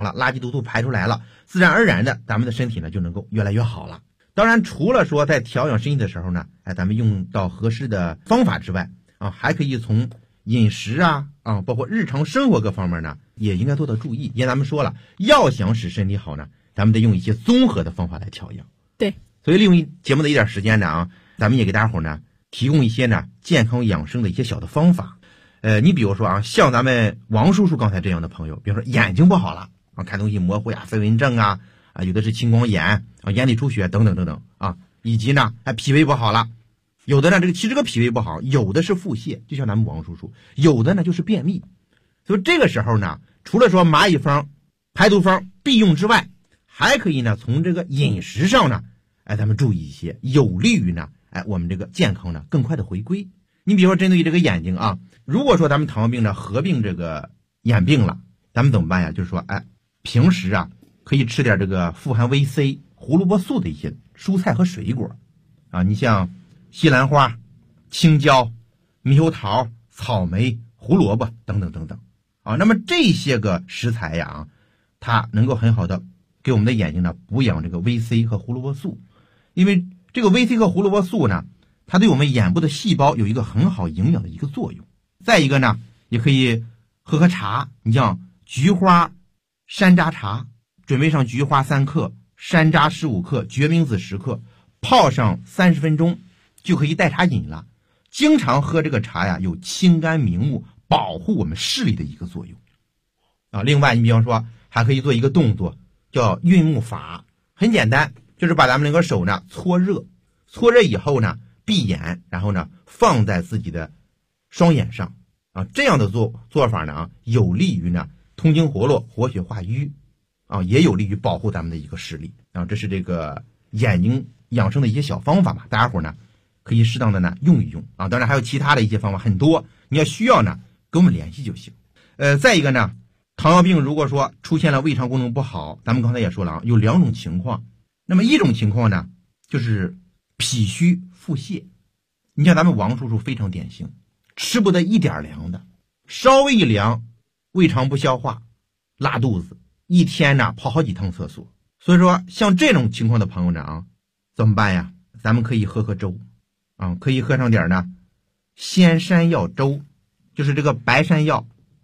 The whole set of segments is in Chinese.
了，垃圾毒素排出来了，自然而然的咱们的身体呢就能够越来越好了。当然除了说在调养身体的时候呢，咱们用到合适的方法之外还可以从饮食包括日常生活各方面呢也应该做到注意。因为咱们说了，要想使身体好呢，咱们得用一些综合的方法来调养。 对， 所以利用节目的一点时间呢咱们也给大伙呢提供一些呢健康养生的一些小的方法。你比如说像咱们王叔叔刚才这样的朋友，比如说眼睛不好了看东西模糊飞蚊症有的是青光眼眼底出血等等等等以及呢脾胃不好了，有的呢其实这个脾胃不好，有的是腹泻，就像咱们王叔叔，有的呢就是便秘。所以这个时候呢，除了说蚂蚁方、排毒方必用之外，还可以呢从这个饮食上呢咱们注意一些，有利于呢我们这个健康呢更快的回归。你比如说针对于这个眼睛如果说咱们糖尿病呢合并这个眼病了，咱们怎么办呀？就是说平时可以吃点这个富含维 C、胡萝卜素的一些蔬菜和水果你像西兰花、青椒、猕猴桃、草莓、胡萝卜等等等等那么这些个食材它能够很好的给我们的眼睛呢补养这个维 C 和胡萝卜素。因为这个维 C 和胡萝卜素呢，它对我们眼部的细胞有一个很好营养的一个作用。再一个呢，也可以喝茶，你像菊花山楂茶，准备上菊花3克，山楂15克，决明子10克，泡上30分钟就可以代茶饮了。经常喝这个茶有清肝明目、保护我们视力的一个作用另外你比方说还可以做一个动作叫运目法，很简单，就是把咱们那个手呢搓热以后呢闭眼，然后呢放在自己的双眼上这样的做法呢有利于呢通经活络、活血化瘀也有利于保护咱们的一个视力这是这个眼睛养生的一些小方法嘛，大家伙呢可以适当的呢用一用当然还有其他的一些方法很多，你要需要呢跟我们联系就行。再一个呢，糖尿病如果说出现了胃肠功能不好，咱们刚才也说了有2种情况。那么一种情况呢就是脾虚腹泻，你像咱们王叔叔非常典型，吃不得一点凉的，稍微一凉胃肠不消化，拉肚子，一天呢跑好几趟厕所。所以说像这种情况的朋友呢怎么办呀？咱们可以喝粥可以喝上点呢鲜山药粥，就是这个白山药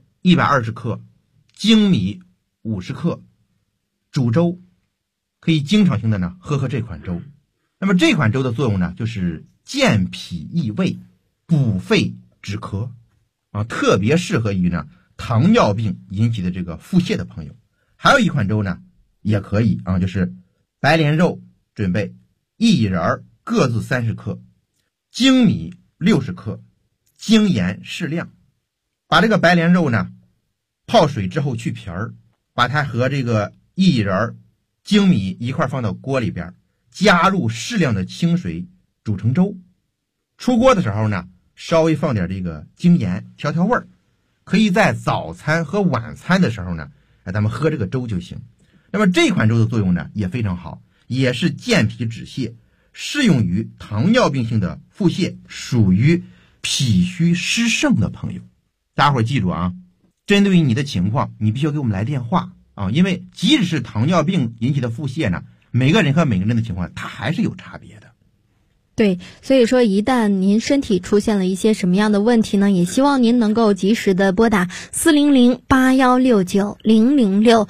120克，粳米50克，煮粥，可以经常性的呢喝这款粥。那么这款粥的作用呢就是健脾益胃、补肺止咳特别适合于呢糖尿病引起的这个腹泻的朋友。还有一款粥呢也可以就是白莲肉准备薏仁各自30克，粳米60克，精盐适量。把这个白莲肉呢泡水之后去皮儿，把它和这个薏仁、粳米一块放到锅里边，加入适量的清水煮成粥。出锅的时候呢稍微放点这个精盐调味儿，可以在早餐和晚餐的时候呢咱们喝这个粥就行。那么这款粥的作用呢也非常好，也是健脾止泻，适用于糖尿病性的腹泻，属于脾虚湿盛的朋友。大家伙记住针对于你的情况，你必须要给我们来电话因为即使是糖尿病引起的腹泻呢，每个人和每个人的情况它还是有差别的。 对，所以说一旦您身体出现了一些什么样的问题呢，也希望您能够及时的拨打400-8169-006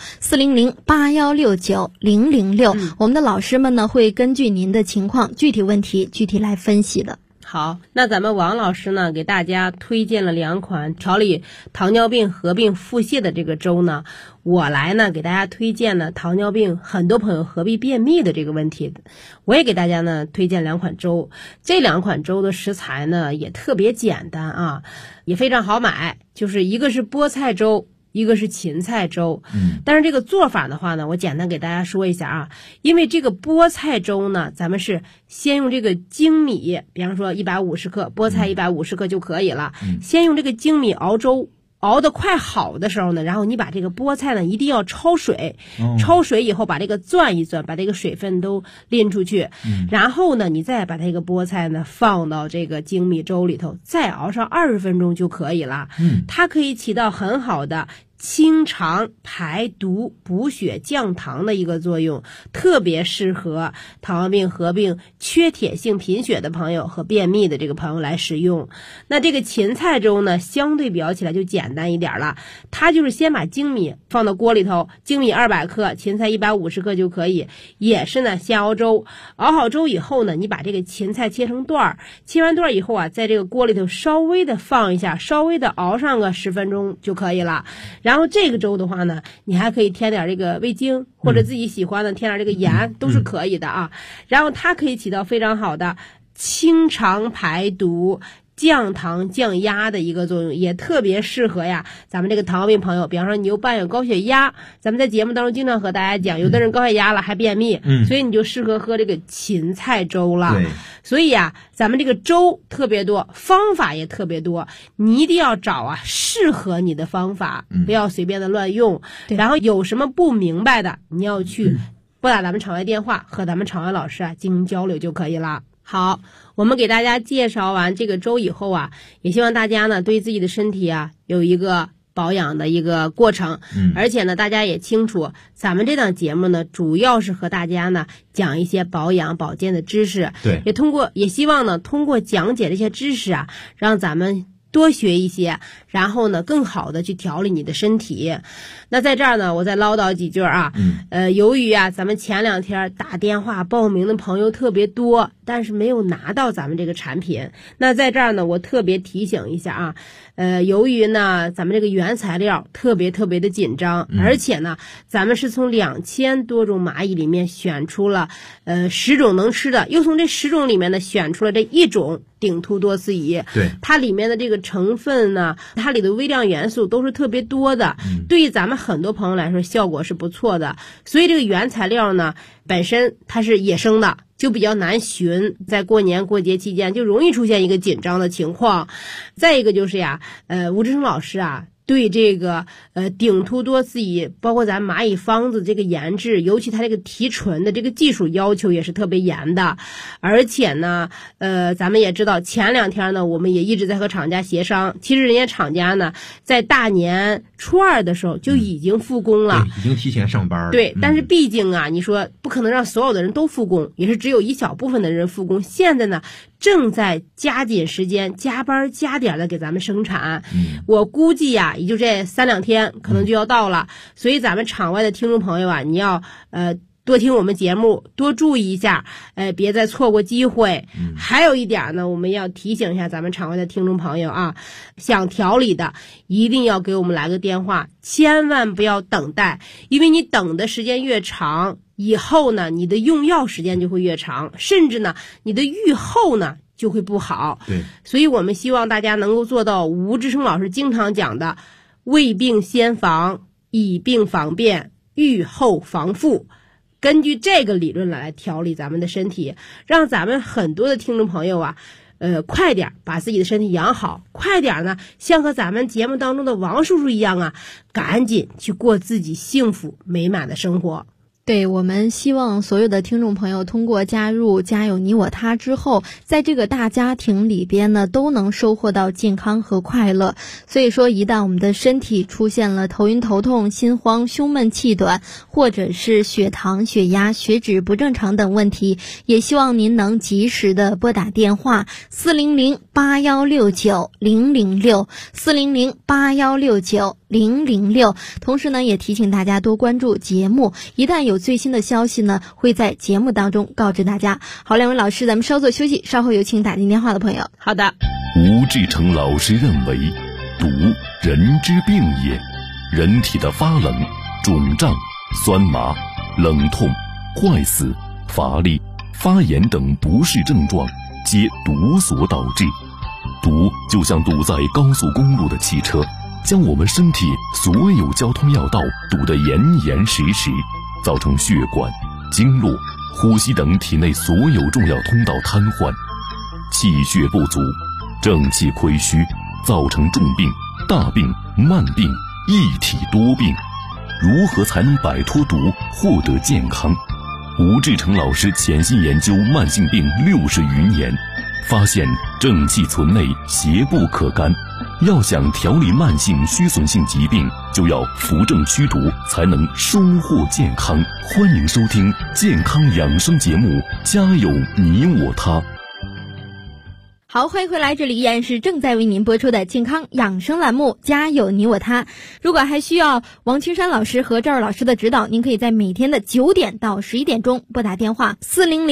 400-8169-006我们的老师们呢会根据您的情况具体问题具体来分析的。 好，那咱们王老师呢给大家推荐了2款调理糖尿病合并腹泻的这个粥呢，我来呢给大家推荐呢糖尿病很多朋友合并便秘的这个问题，我也给大家呢推荐2款粥。这2款粥的食材呢也特别简单也非常好买，就是一个是菠菜粥，一个是芹菜粥。但是这个做法的话呢，我简单给大家说一下因为这个菠菜粥呢，咱们是先用这个粳米，比方说150克，菠菜150克就可以了。先用这个粳米熬粥，熬得快好的时候呢，然后你把这个菠菜呢一定要焯水，焯水以后把这个攥一攥，把这个水分都拎出去，然后呢你再把这个菠菜呢放到这个粳米粥里头，再熬上20分钟就可以了。它可以起到很好的清肠排毒补血降糖的一个作用，特别适合糖尿病合并缺铁性贫血的朋友和便秘的这个朋友来使用。那这个芹菜粥呢，相对比较起来就简单一点了，它就是先把精米放到锅里头，精米200克，芹菜150克就可以，也是呢先熬粥，熬好粥以后呢，你把这个芹菜切成段儿，切完段儿以后啊，在这个锅里头稍微的放一下，稍微的熬上个10分钟就可以了。然后这个粥的话呢，你还可以添点这个味精，或者自己喜欢的添点这个盐，都是可以的啊。然后它可以起到非常好的清肠排毒、降糖降压的一个作用，也特别适合呀咱们这个糖尿病朋友。比方说你又伴有高血压，咱们在节目当中经常和大家讲，有的人高血压了还便秘，所以你就适合喝这个芹菜粥了。 对， 所以啊，咱们这个粥特别多，方法也特别多，你一定要找啊适合你的方法，不要随便的乱用。然后有什么不明白的，你要去拨打咱们场外电话，和咱们场外老师啊进行交流就可以了。好，我们给大家介绍完这个粥以后啊，也希望大家呢对自己的身体啊有一个保养的一个过程。而且呢，大家也清楚，咱们这档节目呢，主要是和大家呢讲一些保养保健的知识。 对， 也希望呢通过讲解这些知识啊，让咱们多学一些，然后呢更好的去调理你的身体。那在这儿呢，我再唠叨几句啊。由于啊咱们前2天打电话报名的朋友特别多，但是没有拿到咱们这个产品。那在这儿呢，我特别提醒一下啊，由于呢咱们这个原材料特别的紧张，而且呢咱们是从2000多种蚂蚁里面选出了10种能吃的，又从这10种里面呢选出了这1种顶突多司乙。 对， 它里面的这个成分呢，它里的微量元素都是特别多的，对于咱们很多朋友来说效果是不错的。所以这个原材料呢本身它是野生的，就比较难寻，在过年过节期间就容易出现一个紧张的情况。再一个就是呀，吴志成老师啊对这个顶突多司乙，包括咱蚂蚁方子这个研制，尤其它这个提纯的这个技术要求也是特别严的。而且呢咱们也知道前2天呢我们也一直在和厂家协商，其实人家厂家呢在大年初2的时候就已经复工了， 已经提前上班了。 对，但是毕竟啊你说不可能让所有的人都复工，也是只有一小部分的人复工。现在呢正在加紧时间，加班加点的给咱们生产。我估计呀也就这3-2天可能就要到了。所以咱们场外的听众朋友啊，你要多听我们节目，多注意一下，别再错过机会。还有一点呢，我们要提醒一下咱们场外的听众朋友啊，想调理的一定要给我们来个电话，千万不要等待，因为你等的时间越长，以后呢你的用药时间就会越长，甚至呢你的预后呢就会不好。 对， 所以我们希望大家能够做到吴志成老师经常讲的未病先防，以病防变，预后防复。根据这个理论来调理咱们的身体，让咱们很多的听众朋友啊快点把自己的身体养好，快点呢像和咱们节目当中的王叔叔一样啊，赶紧去过自己幸福美满的生活。 对，我们希望所有的听众朋友通过加入家有你我他之后，在这个大家庭里边呢，都能收获到健康和快乐。所以说，一旦我们的身体出现了头晕头痛、心慌、胸闷气短，或者是血糖、血压、血脂不正常等问题，也希望您能及时的拨打电话400-8169-006 400-8169-006。同时呢，也提醒大家多关注节目，一旦有最新的消息呢，会在节目当中告知大家。好，两位老师，咱们稍作休息，稍后有请打进电话的朋友。 好的。 吴志成老师认为，毒人之病也，人体的发冷、肿胀、酸麻、冷痛、坏死、乏力、发炎等不适症状，皆毒所导致。毒就像堵在高速公路的汽车，将我们身体所有交通要道堵得严严实实，造成血管、经络、呼吸等体内所有重要通道瘫痪，气血不足，正气亏虚，造成重病、大病、慢病，一体多病。如何才能摆脱毒，获得健康？吴志成老师潜心研究慢性病60余年，发现正气存内，邪不可干， 要想调理慢性虚损性疾病，就要扶正驱毒，才能收获健康。欢迎收听健康养生节目《家有你我他》。 好，欢迎回来，这里依然是正在为您播出的健康养生栏目《家有你我他》。如果还需要王青山老师和赵老师的指导，您可以在每天的9点到11点钟拨打电话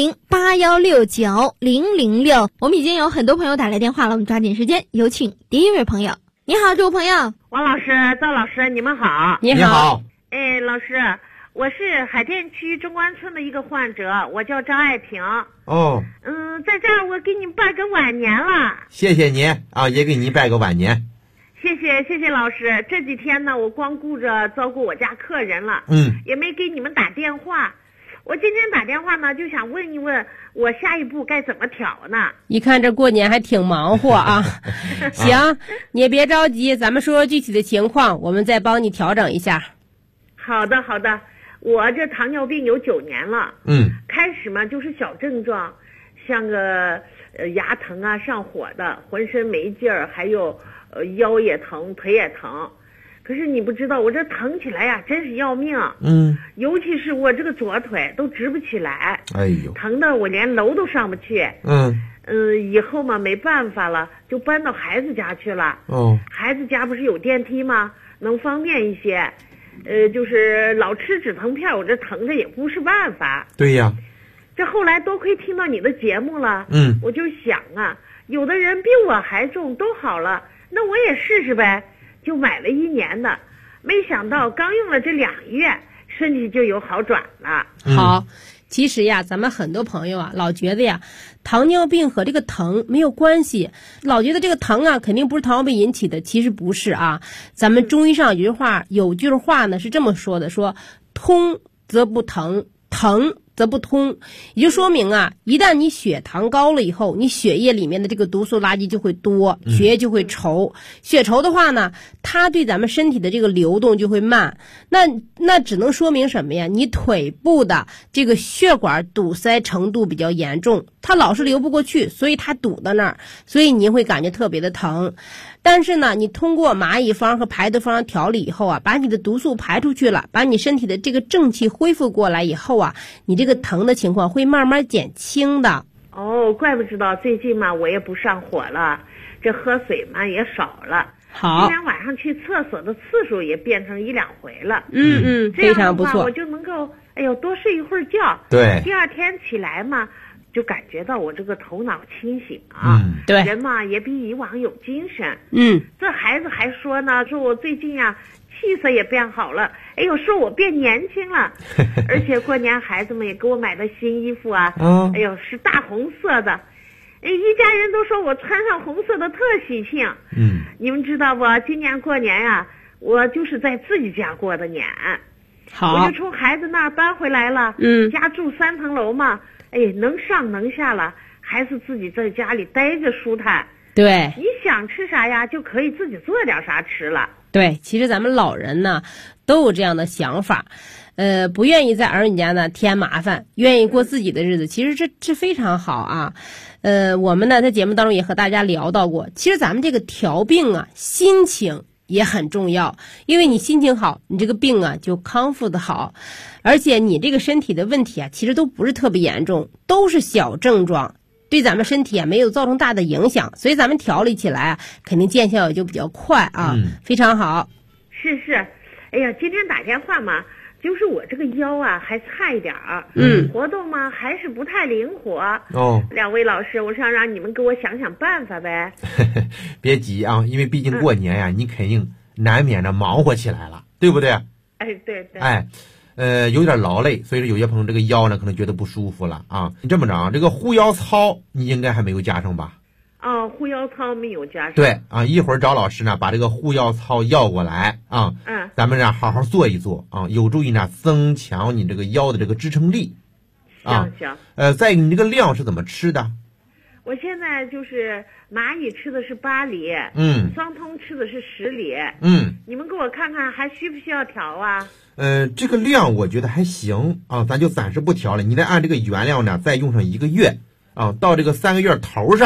400-8169-006。我们已经有很多朋友打来电话了，我们抓紧时间，有请第一位朋友。你好，这位朋友。 王老师、赵老师，你们好。 你好。 哎，老师，我是海淀区中关村的一个患者，我叫张爱萍。 哦， 在这儿我给你拜个晚年了。 谢谢您啊，也给您拜个晚年。 谢谢老师。这几天呢，我光顾着照顾我家客人了，也没给你们打电话。我今天打电话呢，就想问一问我下一步该怎么调呢？ 一看这过年还挺忙活啊。行，你也别着急，咱们说说具体的情况，我们再帮你调整一下。 好的。我这糖尿病有9年了，开始嘛就是小症状，像个牙疼啊、上火的，浑身没劲儿，还有腰也疼，腿也疼。可是你不知道，我这疼起来呀，真是要命。尤其是我这个左腿都直不起来， 哎呦， 疼的我连楼都上不去。以后嘛没办法了，就搬到孩子家去了。孩子家不是有电梯吗？能方便一些。就是老吃止疼片，我这疼着也不是办法。 对呀。 这后来多亏听到你的节目了，我就想啊，有的人比我还重都好了，那我也试试呗。就买了1年的，没想到刚用了这2月，身体就有好转了。 好，其实呀，咱们很多朋友啊，老觉得呀，糖尿病和这个疼没有关系，老觉得这个疼啊，肯定不是糖尿病引起的，其实不是啊。咱们中医上有句话呢是这么说的，说通则不疼，疼则不通，也就说明啊，一旦你血糖高了以后，你血液里面的这个毒素垃圾就会多，血液就会稠，血稠的话呢，它对咱们身体的这个流动就会慢，那只能说明什么呀？你腿部的这个血管堵塞程度比较严重，它老是流不过去，所以它堵到那儿，所以你会感觉特别的疼。但是呢，你通过蚂蚁方和排毒方调理以后啊，把你的毒素排出去了，把你身体的这个正气恢复过来以后啊，你这个疼的情况会慢慢减轻的。 哦，怪不知道最近嘛我也不上火了，这喝水嘛也少了。 好， 今天晚上去厕所的次数也变成1-2回了。 非常不错。 这样的话我就能够多睡一会儿觉。 对。 第二天起来嘛，就感觉到我这个头脑清醒啊， 对， 人嘛也比以往有精神。这孩子还说呢，说我最近呀气色也变好了，说我变年轻了，而且过年孩子们也给我买的新衣服啊，是大红色的，一家人都说我穿上红色的特喜庆。你们知道不？今年过年呀，我就是在自己家过的年。 好， 我就从孩子那儿搬回来了。家住3层楼嘛。能上能下了，还是自己在家里待着舒坦。 对， 你想吃啥呀，就可以自己做点啥吃了。 对，其实咱们老人呢都有这样的想法，不愿意在儿女家呢添麻烦，愿意过自己的日子，其实这非常好啊。我们呢在节目当中也和大家聊到过，其实咱们这个调病啊，心情也很重要，因为你心情好，你这个病啊就康复的好，而且你这个身体的问题啊，其实都不是特别严重，都是小症状，对咱们身体啊没有造成大的影响，所以咱们调理起来啊，肯定见效也就比较快啊。非常好。 是，今天打电话嘛，就是我这个腰啊还差一点儿，活动嘛还是不太灵活。2位老师，我想让你们给我想想办法呗。 别急啊，因为毕竟过年呀，你肯定难免的忙活起来了，对不对？ 对。 有点劳累，所以说有些朋友这个腰呢可能觉得不舒服了啊。你这么着，这个护腰操你应该还没有加上吧？ 护腰操没有加上。 对啊，一会儿找老师呢把这个护腰操要过来啊。咱们呢好好做一做啊，有助于呢增强你这个腰的这个支撑力。 行。 再一个，你这个量是怎么吃的？ 我现在就是蚂蚁吃的是8粒，双通吃的是10粒，你们给我看看还需不需要调啊？ 这个量我觉得还行啊，咱就暂时不调了，你再按这个原料呢再用上1个月啊，到这个3个月头上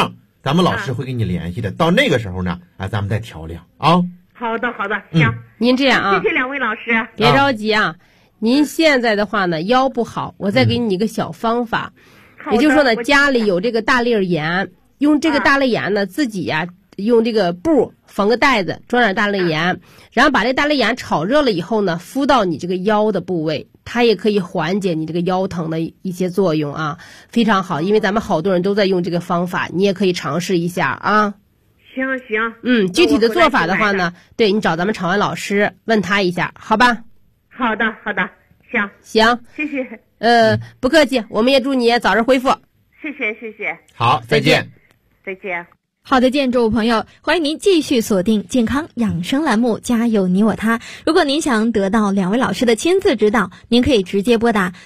咱们老师会跟你联系的。到那个时候呢，咱们再调量啊。 好的，好的，行。 您这样啊， 谢谢两位老师。 别着急啊，您现在的话呢，腰不好，我再给你一个小方法，也就是说呢，家里有这个大粒盐，用这个大粒盐呢，自己呀。用这个布缝个袋子，装点大粒盐，然后把这大粒盐炒热了以后呢，敷到你这个腰的部位，它也可以缓解你这个腰疼的一些作用啊，非常好。因为咱们好多人都在用这个方法，你也可以尝试一下啊。 行。 具体的做法的话呢，对你找咱们场外老师问他一下，好吧？ 好的，行，谢谢。 不客气，我们也祝你早日恢复。 谢谢。 好，再见。 好的，见众朋友，欢迎您继续锁定健康养生栏目，家有你我他。如果您想得到两位老师的亲自指导，您可以直接拨打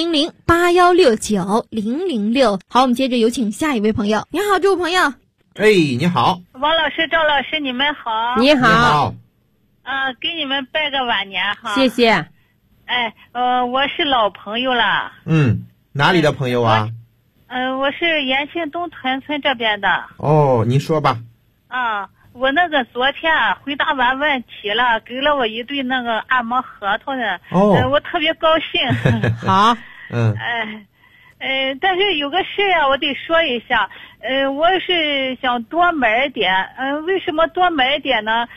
400-8169-006。好，我们接着有请下一位朋友。你好，这位朋友。 你好， 王老师、赵老师，你们好。 你好。 给你们拜个晚年哈。 谢谢。 我是老朋友了。 哪里的朋友啊？ 我是延庆东屯村这边的。 您说吧。 我那个昨天回答完问题了，给了我一对那个按摩核桃的。我特别高兴。 好。 但是有个事啊，我得说一下。我是想多买点。为什么多买点呢？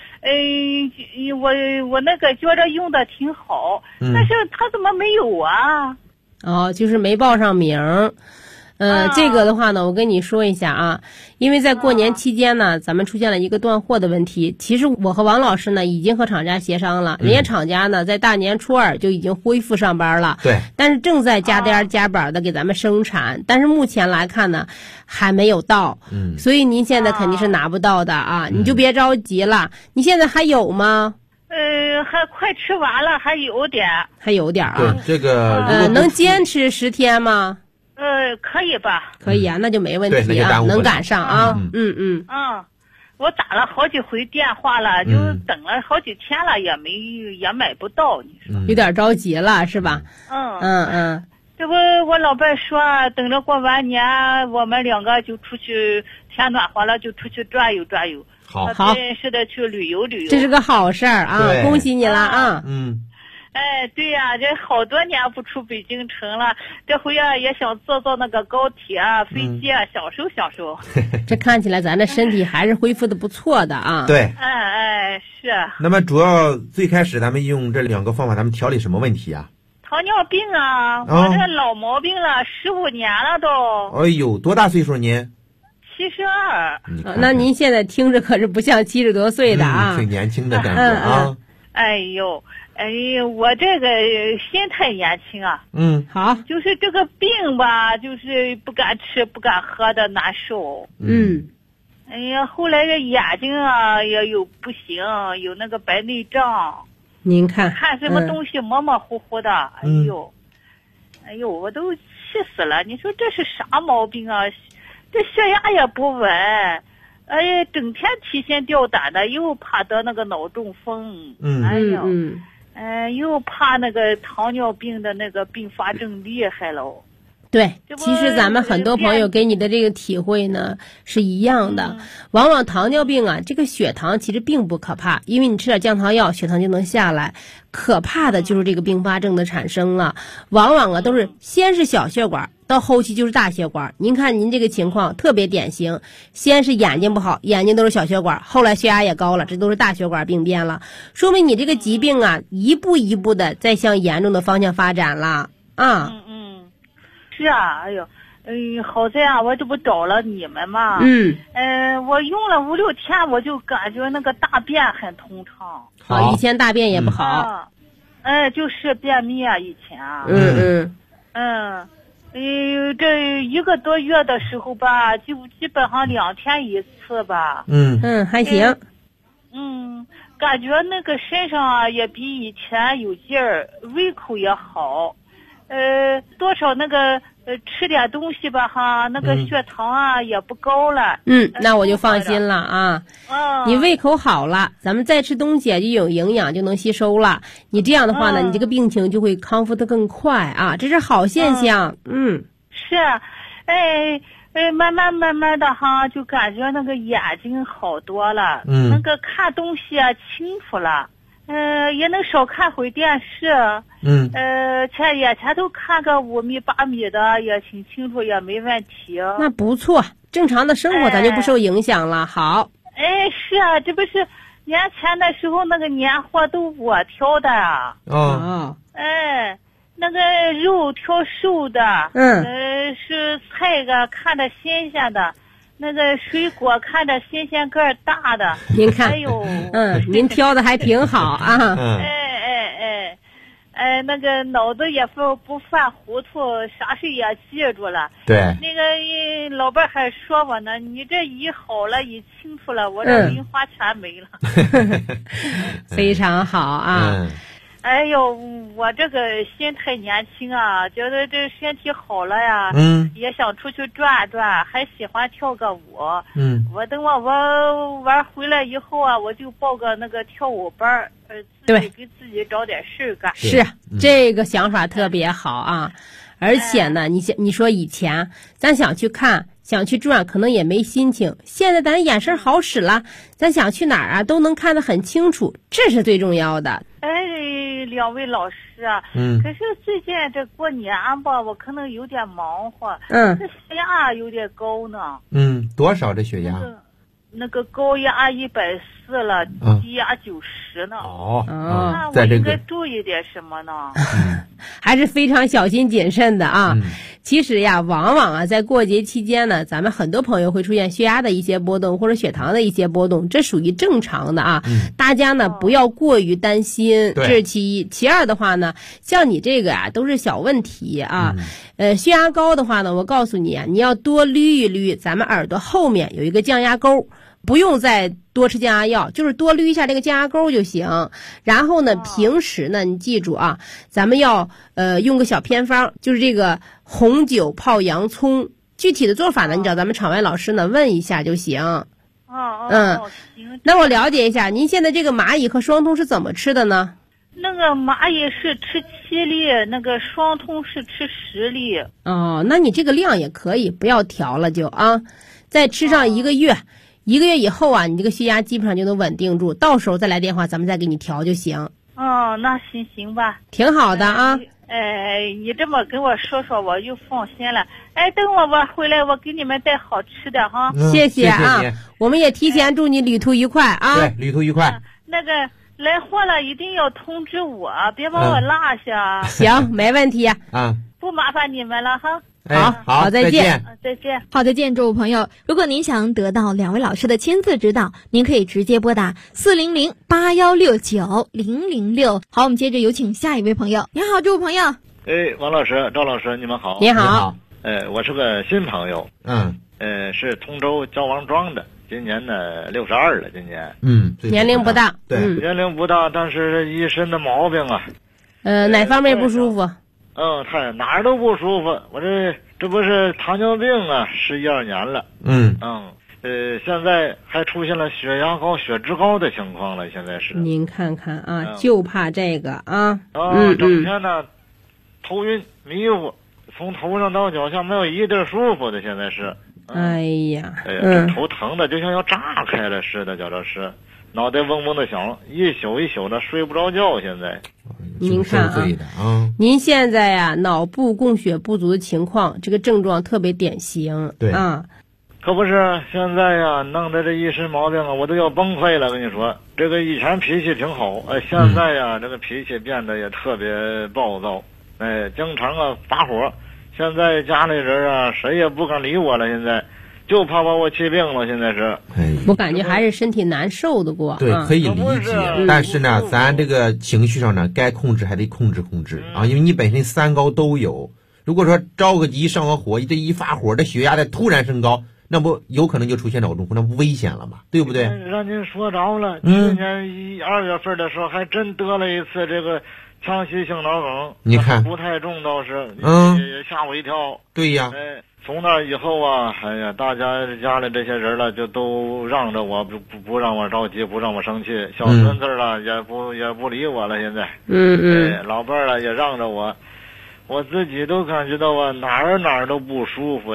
我那个觉着用的挺好，但是他怎么没有啊？ 就是没报上名。这个的话呢，我跟你说一下啊，因为在过年期间呢，咱们出现了一个断货的问题。其实我和王老师呢已经和厂家协商了，人家厂家呢在大年初2就已经恢复上班了。 对。 但是正在加班加班的给咱们生产，但是目前来看呢还没有到。所以您现在肯定是拿不到的啊，你就别着急了。你现在还有吗？ 还快吃完了，还有点啊。 对，这个能坚持10天吗？ 可以吧？ 可以啊，那就没问题啊，能赶上啊。 我打了好几回电话了，就等了好几天了，也买不到，你说有点着急了是吧？ 这不我老伴说等着过完年，我们2个就出去，天暖和了就出去转悠转悠， 好， 真是的去旅游， 这是个好事儿啊，恭喜你了啊！ 对呀，这好多年不出北京城了，这回也想坐那个高铁飞机享受。 这看起来咱的身体还是恢复的不错的啊。 对。 是。 那么主要最开始咱们用这2个方法，咱们调理什么问题啊？ 糖尿病啊，我这老毛病了，15年了都。 多大岁数您 ？72。 那您现在听着可是不像70多岁的啊， 挺年轻的感觉啊。 我这个心态年轻啊。 好。 就是这个病吧，就是不敢吃不敢喝的难受。后来这眼睛也有不行，有那个白内障。 您看什么东西模模糊糊的。我都气死了。你说这是啥毛病啊？这血压也不稳，整天提心吊胆的，又怕得那个脑中风。又怕那个糖尿病的那个并发症厉害了。 对，其实咱们很多朋友给你的这个体会呢是一样的。往往糖尿病这个血糖其实并不可怕，因为你吃点降糖药，血糖就能下来。可怕的就是这个并发症的产生了，往往都是先是小血管，到后期就是大血管。您看您这个情况特别典型，先是眼睛不好，眼睛都是小血管，后来血压也高了，这都是大血管病变了，说明你这个疾病一步一步的在向严重的方向发展了啊。 是啊，好在我这不找了你们嘛。我用了5、6天，我就感觉那个大便很通畅。 以前大便也不好。 就是便秘以前。这1个多月的时候吧，就基本上2天1次吧。 还行。 感觉那个身上也比以前有劲儿，胃口也好。多少那个吃点东西吧那个血糖也不高了。 那我就放心了啊。你胃口好了，咱们再吃东西就有营养，就能吸收了。你这样的话呢，你这个病情就会康复得更快啊，这是好现象。 是。 慢慢的哈，就感觉那个眼睛好多了，那个看东西啊清楚了，也能少看会电视，前头看个5米8米的也挺清楚，也没问题。 那不错，正常的生活咱就不受影响了。好。 是啊，这不是年前的时候那个年货都我挑的啊。那个肉挑瘦的，是菜看着新鲜的，那个水果看着新鲜个大的。 您看，您挑的还挺好啊。 那个脑子也不犯糊涂，啥事也记住了。 对。 那个老伴还说我呢，你这医好了，医清楚了，我这零花钱没了。 非常好啊。 我这个心态年轻啊，觉得这身体好了呀，也想出去转转，还喜欢跳个舞。我等我玩回来以后啊，我就报个那个跳舞班，自己给自己找点事干。 是，这个想法特别好啊。而且呢，你说以前咱想去看想去转可能也没心情，现在咱眼神好使了，咱想去哪儿啊都能看得很清楚，这是最重要的。 两位老师啊，可是最近这过年吧，我可能有点忙活，这血压有点高呢。 多少这血压？ 那个高压140了，低压90呢。那我应该注意点什么呢？ 还是非常小心谨慎的啊。其实呀，往往啊，在过节期间呢，咱们很多朋友会出现血压的一些波动或者血糖的一些波动，这属于正常的啊。大家呢不要过于担心，这是其一。其二的话呢，像你这个啊，都是小问题啊。血压高的话呢，我告诉你啊，你要多捋一捋咱们耳朵后面有一个降压沟。不用再多吃降压药，就是多捋一下这个降压沟就行。然后呢，平时呢，你记住啊，咱们要用个小偏方，就是这个红酒泡洋葱。具体的做法呢，你找咱们场外老师呢问一下就行。 行。 那我了解一下，您现在这个蚂蚁和双通是怎么吃的呢？ 那个蚂蚁是吃7粒，那个双通是吃10粒。 那你这个量也可以，不要调了就啊，再吃上1个月。1个月以后啊，你这个血压基本上就能稳定住，到时候再来电话，咱们再给你调就行。 那行吧， 挺好的啊。 你这么跟我说说，我就放心了。等我回来，我给你们带好吃的哈。 谢谢啊，我们也提前祝你旅途愉快啊。 对，旅途愉快。 那个来货了一定要通知我，别把我落下。 行，没问题。 不麻烦你们了哈。 好，再见。 再见。 好，再见，诸位朋友。如果您想得到2位老师的亲自指导，您可以直接拨打400-8169-006。好，我们接着有请下一位朋友。你好，诸位朋友。 王老师、赵老师，你们好。 你好。 我是个新朋友。是通州焦王庄的，今年呢62了，今年。 年龄不大。 对， 年龄不大，但是一身的毛病啊。 哪方面不舒服？ 他哪儿都不舒服。我这不是糖尿病啊，11、2年了。现在还出现了血压高、血脂高的情况了。现在是。 您看看啊，就怕这个啊。 整天呢，头晕迷糊，从头上到脚下没有一地舒服的。现在是。这头疼的就像要炸开了似的，觉着是。脑袋嗡嗡的响，一宿一宿的睡不着觉。现在， 您看啊，您现在呀，脑部供血不足的情况，这个症状特别典型。 对可不是现在呀，弄得这一身毛病啊，我都要崩溃了。跟你说，这个以前脾气挺好，现在呀，这个脾气变得也特别暴躁，经常啊发火。现在家里人啊，谁也不敢理我了。现在。就怕把我气病了，现在是。 我感觉还是身体难受的过。 对，可以理解。但是呢，咱这个情绪上呢，该控制还得控制啊，因为你本身3高都有。如果说着个急上个火，这一发火，这血压再突然升高，那不有可能就出现脑中风，那不危险了吗？对不对？ 让您说着了。去年1、2月份的时候，还真得了一次这个腔隙性脑梗。 你看不太重倒是，也吓我一跳。 对呀。 从那以后啊，大家里这些人了，就都让着我，不让我着急，不让我生气。小孙子了也不理我了。现在，老伴儿了也让着我，我自己都感觉到啊，哪儿都不舒服呀。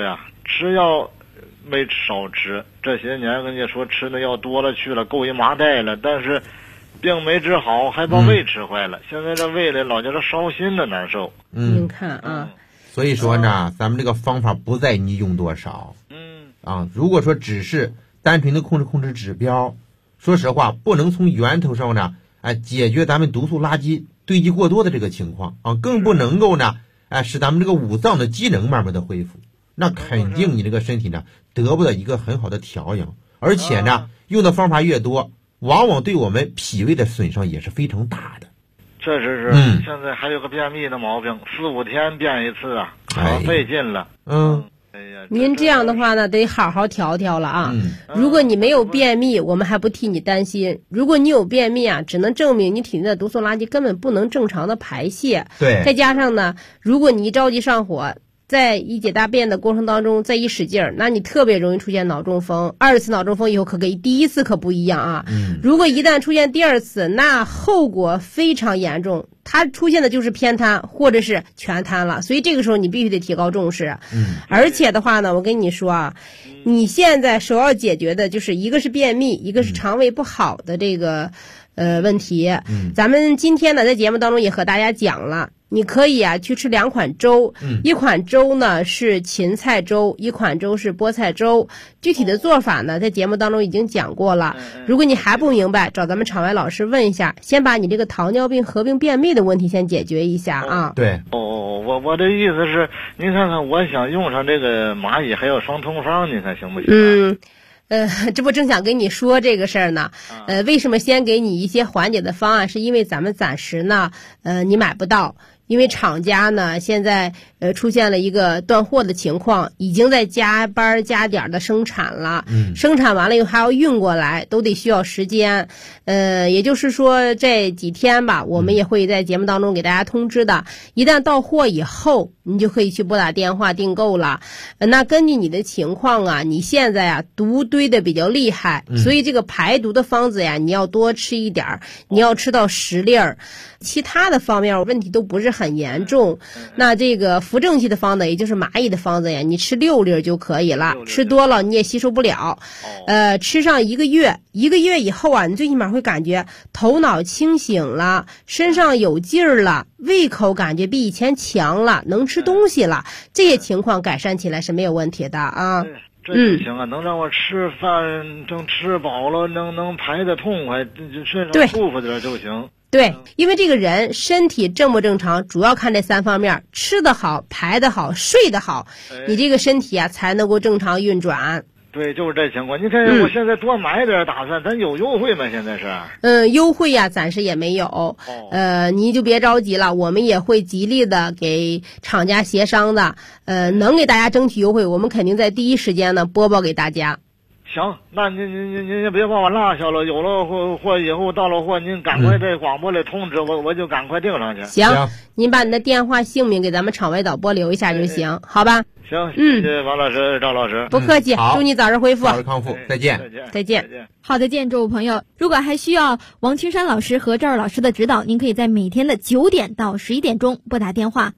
吃药没少吃，这些年跟你说吃的药多了去了，够一麻袋了，但是病没治好，还把胃吃坏了。现在这胃里老觉得烧心的难受。 你看啊， 所以说呢，咱们这个方法不在你用多少。如果说只是单纯的控制指标，说实话，不能从源头上呢，解决咱们毒素垃圾堆积过多的这个情况啊，更不能够呢，使咱们这个五脏的机能慢慢的恢复。那肯定你这个身体呢，得不到一个很好的调养，而且呢，用的方法越多，往往对我们脾胃的损伤也是非常大的。 确实是，现在还有个便秘的毛病，4、5天便一次啊，可费劲了。 您这样的话呢，得好好调调了啊。如果你没有便秘，我们还不替你担心；如果你有便秘啊，只能证明你体内的毒素垃圾根本不能正常的排泄。 对， 再加上呢，如果你一着急上火，在一解大便的过程当中再一使劲儿，那你特别容易出现脑中风。2次脑中风以后可跟第1次可不一样啊。如果一旦出现第2次，那后果非常严重，它出现的就是偏瘫或者是全瘫了。所以这个时候你必须得提高重视。而且的话呢，我跟你说啊，你现在首要解决的就是一个是便秘，一个是肠胃不好的这个问题。咱们今天呢在节目当中也和大家讲了，你可以啊去吃2款粥，一款粥呢是芹菜粥，一款粥是菠菜粥。具体的做法呢在节目当中已经讲过了。如果你还不明白，找咱们场外老师问一下，先把你这个糖尿病合并便秘的问题先解决一下啊。 对， 我的意思是，您看看，我想用上这个蚂蚁还有双通方，您看行不行？ 这不正想跟你说这个事儿呢。为什么先给你一些缓解的方案？是因为咱们暂时呢，你买不到。因为厂家呢现在出现了一个断货的情况，已经在加班加点的生产了。生产完了以后还要运过来，都得需要时间。也就是说这几天吧，我们也会在节目当中给大家通知的。一旦到货以后，你就可以去拨打电话订购了。那根据你的情况啊，你现在啊毒堆的比较厉害，所以这个排毒的方子呀，你要多吃一点，你要吃到10粒儿。其他的方面问题都不是很严重。那这个扶正气的方子，也就是蚂蚁的方子呀，你吃6粒就可以了，吃多了你也吸收不了。吃上1个月，1个月以后啊，你最起码会感觉头脑清醒了，身上有劲儿了，胃口感觉比以前强了，能吃东西了，这些情况改善起来是没有问题的啊。 这就行啊，能让我吃饭正吃饱了，能排得痛快，身上舒服点就行。 对，因为这个人身体正不正常，主要看这3方面：吃得好、排得好、睡得好，你这个身体啊才能够正常运转。 对，就是这情况。你看我现在多买点打算，咱有优惠吗？现在是？ 优惠呀，暂时也没有。你就别着急了，我们也会极力的给厂家协商的。能给大家争取优惠，我们肯定在第一时间呢播报给大家。 行，那您也别把我落下了。有了货以后，到了货您赶快在广播里通知我，就赶快订上去。 行，您把你的电话姓名给咱们场外导播留一下就行，好吧？ 行，谢谢王老师、赵老师。 不客气，祝你早日恢复， 早日康复，再见。 再见。 好，再见，诸位朋友。如果还需要王青山老师和赵老师的指导，您可以在每天的9点到11点钟拨打电话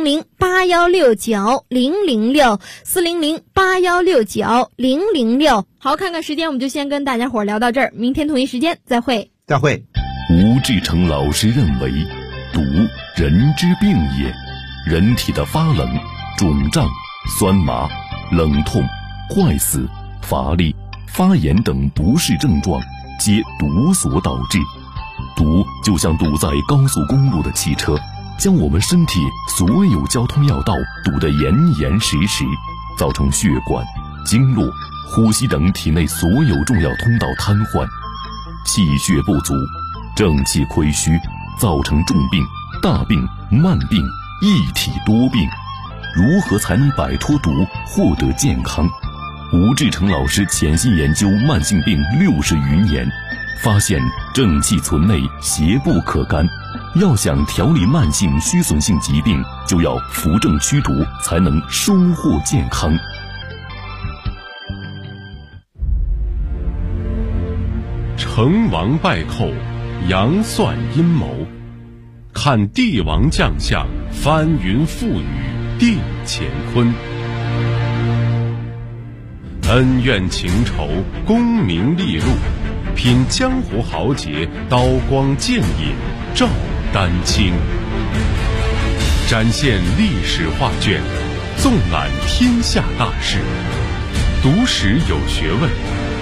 400-8169-006，400-8169-006。好，看看时间，我们就先跟大家伙聊到这儿，明天同一时间再会。 再会。 吴志成老师认为，毒人之病也，人体的发冷、肿胀、酸麻、冷痛、坏死、乏力、发炎等不适症状皆毒所导致。毒就像堵在高速公路的汽车，将我们身体所有交通要道堵得严严实实，造成血管、经络、呼吸等体内所有重要通道瘫痪，气血不足，正气亏虚，造成重病、大病、慢病、一体多病。如何才能摆脱毒，获得健康？吴志成老师潜心研究慢性病60余年，发现正气存内，邪不可干。要想调理慢性虚损性疾病，就要扶正驱毒，才能收获健康。 成王败寇，杨算阴谋，看帝王将相，翻云覆雨定乾坤。 恩怨情仇，功名利禄，品江湖豪杰，刀光剑影，照丹青。展现历史画卷，纵览天下大事，读史有学问，